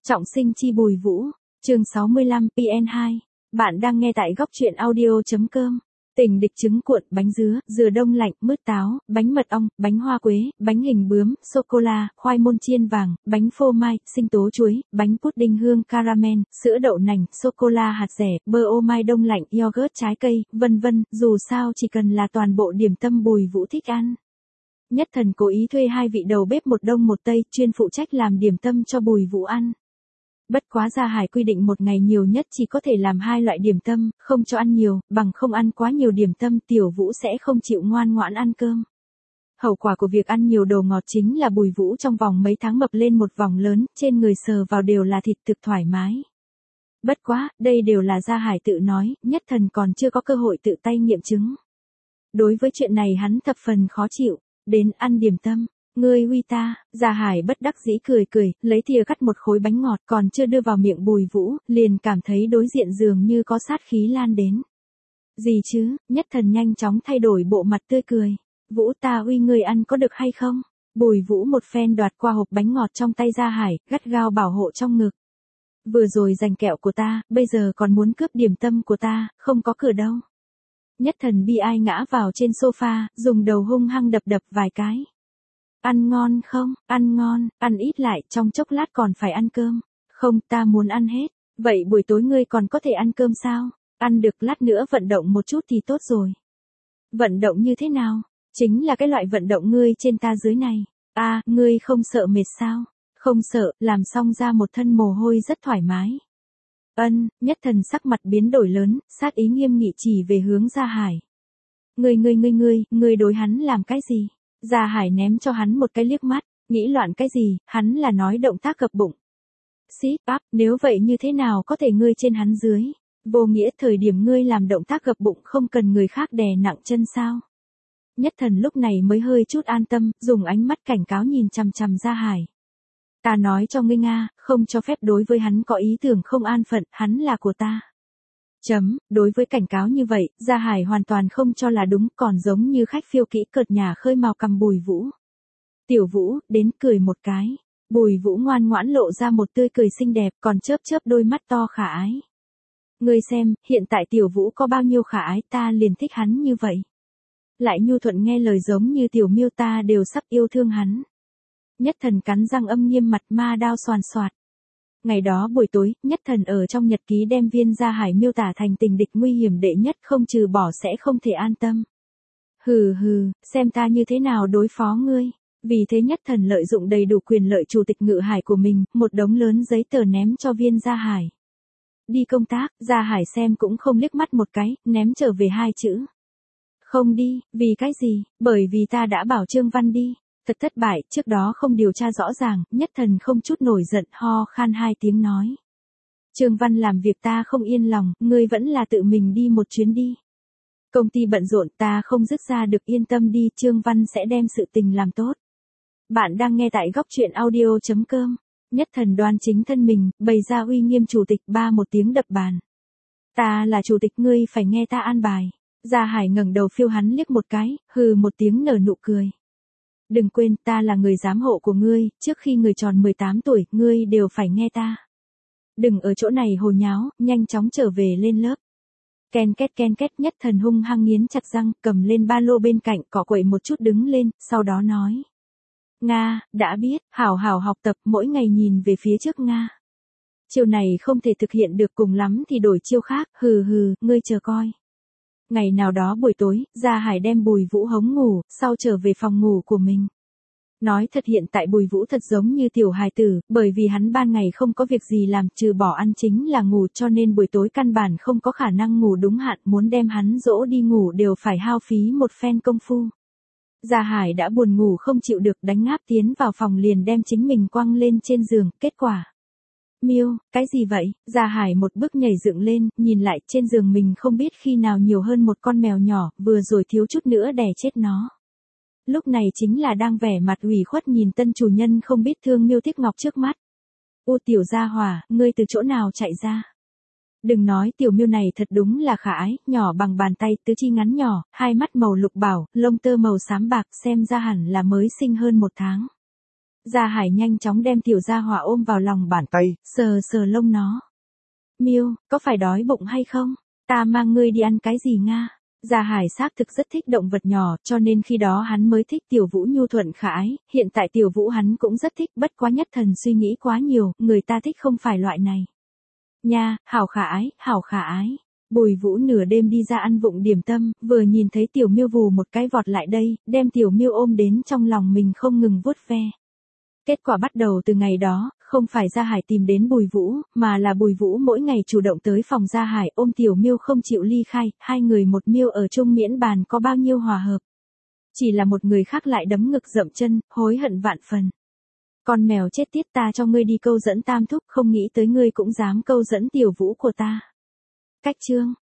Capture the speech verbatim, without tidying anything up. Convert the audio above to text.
Trọng sinh chi Bùi Vũ, chương sáu mươi lăm P N hai. Bạn đang nghe tại góc truyện audio.com. Tình địch trứng cuộn, bánh dứa, dừa đông lạnh, mứt táo, bánh mật ong, bánh hoa quế, bánh hình bướm, sô-cô-la, khoai môn chiên vàng, bánh phô mai, sinh tố chuối, bánh pudding hương caramel, sữa đậu nành, sô-cô-la hạt dẻ, bơ ô mai đông lạnh, yogurt trái cây, vân vân, dù sao chỉ cần là toàn bộ điểm tâm Bùi Vũ thích ăn. Nhất Thần cố ý thuê hai vị đầu bếp một đông một tây, chuyên phụ trách làm điểm tâm cho Bùi Vũ ăn. Bất quá Gia Hải quy định một ngày nhiều nhất chỉ có thể làm hai loại điểm tâm, không cho ăn nhiều, bằng không ăn quá nhiều điểm tâm Tiểu Vũ sẽ không chịu ngoan ngoãn ăn cơm. Hậu quả của việc ăn nhiều đồ ngọt chính là Bùi Vũ trong vòng mấy tháng mập lên một vòng lớn, trên người sờ vào đều là thịt thực thoải mái. Bất quá, đây đều là Gia Hải tự nói, Nhất Thần còn chưa có cơ hội tự tay nghiệm chứng. Đối với chuyện này hắn thập phần khó chịu, đến ăn điểm tâm. Ngươi huy ta, Gia Hải bất đắc dĩ cười cười, lấy thìa cắt một khối bánh ngọt còn chưa đưa vào miệng Bùi Vũ, liền cảm thấy đối diện dường như có sát khí lan đến. Gì chứ, Nhất Thần nhanh chóng thay đổi bộ mặt tươi cười. Vũ ta huy ngươi ăn có được hay không? Bùi Vũ một phen đoạt qua hộp bánh ngọt trong tay Gia Hải, gắt gao bảo hộ trong ngực. Vừa rồi giành kẹo của ta, bây giờ còn muốn cướp điểm tâm của ta, không có cửa đâu. Nhất Thần bi ai ngã vào trên sofa, dùng đầu hung hăng đập đập vài cái. Ăn ngon không, ăn ngon, ăn ít lại, trong chốc lát còn phải ăn cơm. Không, ta muốn ăn hết. Vậy buổi tối ngươi còn có thể ăn cơm sao? Ăn được, lát nữa vận động một chút thì tốt rồi. Vận động như thế nào? Chính là cái loại vận động ngươi trên ta dưới này. À, ngươi không sợ mệt sao? Không sợ, làm xong ra một thân mồ hôi rất thoải mái. Ân, Nhất Thần sắc mặt biến đổi lớn, sát ý nghiêm nghị chỉ về hướng Gia Hải. Ngươi ngươi ngươi ngươi, ngươi đối hắn làm cái gì? Gia Hải ném cho hắn một cái liếc mắt, nghĩ loạn cái gì, hắn là nói động tác gập bụng. Sit up, nếu vậy như thế nào có thể ngươi trên hắn dưới? Vô nghĩa thời điểm ngươi làm động tác gập bụng không cần người khác đè nặng chân sao? Nhất Thần lúc này mới hơi chút an tâm, dùng ánh mắt cảnh cáo nhìn chằm chằm Gia Hải. Ta nói cho ngươi Nga, không cho phép đối với hắn có ý tưởng không an phận, hắn là của ta. Chấm, đối với cảnh cáo như vậy, Gia Hải hoàn toàn không cho là đúng, còn giống như khách phiêu kỹ cợt nhà khơi mào cầm Bùi Vũ. Tiểu Vũ, đến cười một cái. Bùi Vũ ngoan ngoãn lộ ra một tươi cười xinh đẹp, còn chớp chớp đôi mắt to khả ái. Ngươi xem, hiện tại Tiểu Vũ có bao nhiêu khả ái, ta liền thích hắn như vậy. Lại nhu thuận nghe lời giống như tiểu miêu, ta đều sắp yêu thương hắn. Nhất Thần cắn răng âm nghiêm, mặt ma đao xoàn xoạt. Ngày đó buổi tối, Nhất Thần ở trong nhật ký đem viên Gia Hải miêu tả thành tình địch nguy hiểm đệ nhất, không trừ bỏ sẽ không thể an tâm. Hừ hừ, xem ta như thế nào đối phó ngươi. Vì thế Nhất Thần lợi dụng đầy đủ quyền lợi chủ tịch Ngự Hải của mình, một đống lớn giấy tờ ném cho viên Gia Hải. Đi công tác, Gia Hải xem cũng không liếc mắt một cái, ném trở về hai chữ. Không đi, vì cái gì? Bởi vì ta đã bảo Trương Văn đi. Thật thất bại, trước đó không điều tra rõ ràng, Nhất Thần không chút nổi giận, ho khan hai tiếng nói. Trương Văn làm việc ta không yên lòng, ngươi vẫn là tự mình đi một chuyến đi. Công ty bận rộn, ta không dứt ra được, yên tâm đi, Trương Văn sẽ đem sự tình làm tốt. Bạn đang nghe tại góc truyện audio.com. Nhất Thần đoan chính thân mình, bày ra uy nghiêm chủ tịch, ba một tiếng đập bàn. Ta là chủ tịch, ngươi phải nghe ta an bài. Gia Hải ngẩng đầu phiêu hắn liếc một cái, hừ một tiếng nở nụ cười. Đừng quên, ta là người giám hộ của ngươi, trước khi người tròn mười tám tuổi, ngươi đều phải nghe ta. Đừng ở chỗ này hồ nháo, nhanh chóng trở về lên lớp. Ken két ken két, Nhất Thần hung hăng nghiến chặt răng, cầm lên ba lô bên cạnh, cọ quậy một chút đứng lên, sau đó nói. Nga, đã biết, hảo hảo học tập, mỗi ngày nhìn về phía trước Nga. Chiêu này không thể thực hiện được, cùng lắm thì đổi chiêu khác, hừ hừ, ngươi chờ coi. Ngày nào đó buổi tối, Gia Hải đem Bùi Vũ hống ngủ, sau trở về phòng ngủ của mình. Nói thật hiện tại Bùi Vũ thật giống như tiểu hài tử, bởi vì hắn ban ngày không có việc gì làm, trừ bỏ ăn chính là ngủ, cho nên buổi tối căn bản không có khả năng ngủ đúng hạn, muốn đem hắn dỗ đi ngủ đều phải hao phí một phen công phu. Gia Hải đã buồn ngủ không chịu được, đánh ngáp tiến vào phòng liền đem chính mình quăng lên trên giường, kết quả. Miêu, cái gì vậy? Gia Hải một bước nhảy dựng lên, nhìn lại trên giường mình không biết khi nào nhiều hơn một con mèo nhỏ, vừa rồi thiếu chút nữa đè chết nó. Lúc này chính là đang vẻ mặt ủy khuất nhìn tân chủ nhân không biết thương Miêu Tiếc Ngọc trước mắt. U tiểu gia hỏa, ngươi từ chỗ nào chạy ra? Đừng nói tiểu miêu này thật đúng là khả ái, nhỏ bằng bàn tay, tứ chi ngắn nhỏ, hai mắt màu lục bảo, lông tơ màu xám bạc, xem ra hẳn là mới sinh hơn một tháng. Gia Hải nhanh chóng đem tiểu gia hỏa ôm vào lòng bàn tay, sờ sờ lông nó. Miêu, có phải đói bụng hay không? Ta mang ngươi đi ăn cái gì nga? Gia Hải xác thực rất thích động vật nhỏ, cho nên khi đó hắn mới thích Tiểu Vũ nhu thuận khả ái, hiện tại Tiểu Vũ hắn cũng rất thích, bất quá Nhất Thần suy nghĩ quá nhiều, người ta thích không phải loại này. Nha, hảo khả ái, hảo khả ái. Bùi Vũ nửa đêm đi ra ăn vụng điểm tâm, vừa nhìn thấy Tiểu Miêu vù một cái vọt lại đây, đem Tiểu Miêu ôm đến trong lòng mình không ngừng vuốt ve. Kết quả bắt đầu từ ngày đó, không phải Gia Hải tìm đến Bùi Vũ, mà là Bùi Vũ mỗi ngày chủ động tới phòng Gia Hải ôm Tiểu Miêu không chịu ly khai, hai người một miêu ở chung miễn bàn có bao nhiêu hòa hợp. Chỉ là một người khác lại đấm ngực dậm chân, hối hận vạn phần. Con mèo chết tiết, ta cho ngươi đi câu dẫn Tam Thúc, không nghĩ tới ngươi cũng dám câu dẫn Tiểu Vũ của ta. Cách chương